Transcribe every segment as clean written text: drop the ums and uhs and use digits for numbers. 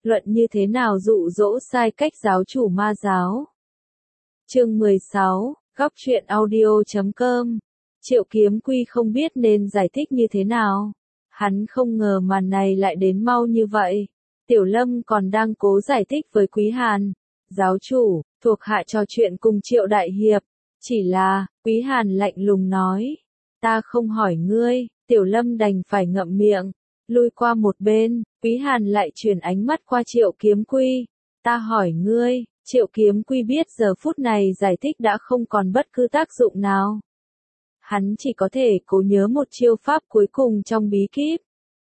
luận như thế nào dụ dỗ sai cách giáo chủ ma giáo. Chương 16, góc truyện audio.com. Triệu Kiếm Quy không biết nên giải thích như thế nào. Hắn không ngờ màn này lại đến mau như vậy. Tiểu Lâm còn đang cố giải thích với Quý Hàn. Giáo chủ, thuộc hạ trò chuyện cùng Triệu Đại Hiệp. Chỉ là, Quý Hàn lạnh lùng nói. Ta không hỏi ngươi, Tiểu Lâm đành phải ngậm miệng. Lui qua một bên, Quý Hàn lại chuyển ánh mắt qua Triệu Kiếm Quy. Ta hỏi ngươi, Triệu Kiếm Quy biết giờ phút này giải thích đã không còn bất cứ tác dụng nào. Hắn chỉ có thể cố nhớ một chiêu pháp cuối cùng trong bí kíp.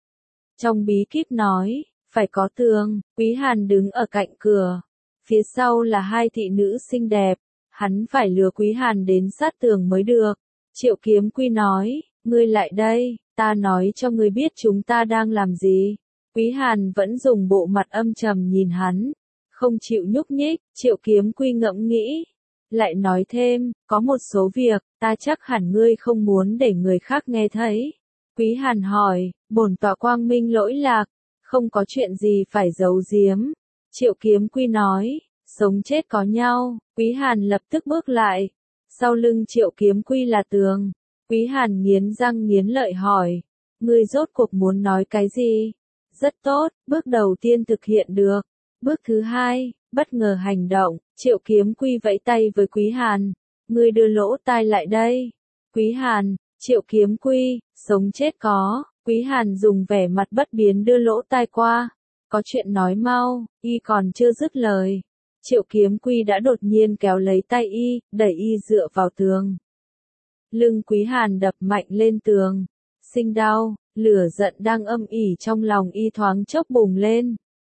Trong bí kíp nói, phải có tường, Quý Hàn đứng ở cạnh cửa. Phía sau là hai thị nữ xinh đẹp, hắn phải lừa Quý Hàn đến sát tường mới được. Triệu Kiếm Quy nói, ngươi lại đây, ta nói cho ngươi biết chúng ta đang làm gì. Quý Hàn vẫn dùng bộ mặt âm trầm nhìn hắn, không chịu nhúc nhích. Triệu Kiếm Quy ngẫm nghĩ, lại nói thêm, có một số việc, ta chắc hẳn ngươi không muốn để người khác nghe thấy. Quý Hàn hỏi, bổn tọa quang minh lỗi lạc, không có chuyện gì phải giấu giếm. Triệu Kiếm Quy nói, sống chết có nhau. Quý Hàn lập tức bước lại, sau lưng Triệu Kiếm Quy là tường. Quý Hàn nghiến răng nghiến lợi hỏi, ngươi rốt cuộc muốn nói cái gì? Rất tốt, bước đầu tiên thực hiện được. Bước thứ hai, bất ngờ hành động. Triệu Kiếm Quy vẫy tay với Quý Hàn, ngươi đưa lỗ tai lại đây. Quý Hàn, Triệu Kiếm Quy, sống chết có. Quý Hàn dùng vẻ mặt bất biến đưa lỗ tai qua. Có chuyện nói mau. Y còn chưa dứt lời, Triệu Kiếm Quy đã đột nhiên kéo lấy tay y, đẩy y dựa vào tường. Lưng Quý Hàn đập mạnh lên tường, sinh đau, lửa giận đang âm ỉ trong lòng y thoáng chốc bùng lên.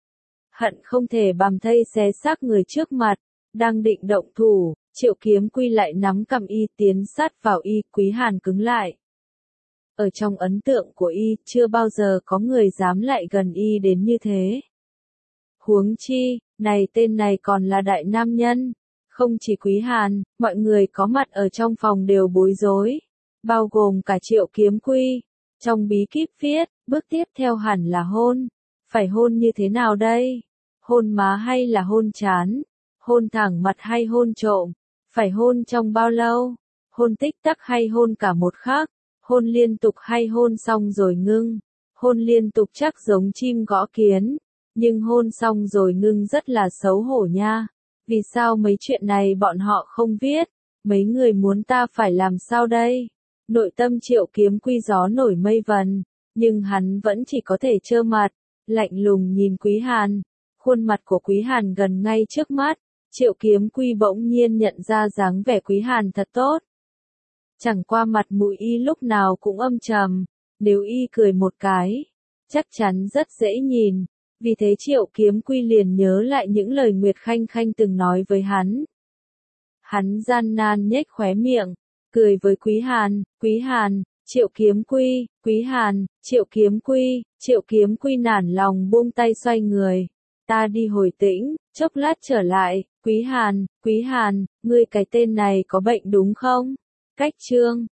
Hận không thể bằm thây xé xác người trước mặt, đang định động thủ, Triệu Kiếm Quy lại nắm cầm y tiến sát vào y. Quý Hàn cứng lại. Ở trong ấn tượng của y, chưa bao giờ có người dám lại gần y đến như thế. Huống chi, này tên này còn là đại nam nhân. Không chỉ Quý Hàn, mọi người có mặt ở trong phòng đều bối rối, bao gồm cả Triệu Kiếm Quy. Trong bí kíp viết, bước tiếp theo hẳn là hôn. Phải hôn như thế nào đây? Hôn má hay là hôn trán? Hôn thẳng mặt hay hôn trộm? Phải hôn trong bao lâu? Hôn tích tắc hay hôn cả một khắc? Hôn liên tục hay hôn xong rồi ngưng? Hôn liên tục chắc giống chim gõ kiến, nhưng hôn xong rồi ngưng rất là xấu hổ nha. Vì sao mấy chuyện này bọn họ không viết? Mấy người muốn ta phải làm sao đây? Nội tâm Triệu Kiếm Quy gió nổi mây vần, nhưng hắn vẫn chỉ có thể trơ mặt, lạnh lùng nhìn Quý Hàn. Khuôn mặt của Quý Hàn gần ngay trước mắt, Triệu Kiếm Quy bỗng nhiên nhận ra dáng vẻ Quý Hàn thật tốt. Chẳng qua mặt mũi y lúc nào cũng âm trầm, nếu y cười một cái, chắc chắn rất dễ nhìn. Vì thế Triệu Kiếm Quy liền nhớ lại những lời Nguyệt Khanh Khanh từng nói với hắn. Hắn gian nan nhếch khóe miệng, cười với Quý Hàn, Triệu Kiếm Quy, Quý Hàn, Triệu Kiếm Quy. Triệu Kiếm Quy nản lòng buông tay xoay người. Ta đi hồi tĩnh, chốc lát trở lại. Quý Hàn, ngươi cái tên này có bệnh đúng không? Cách chương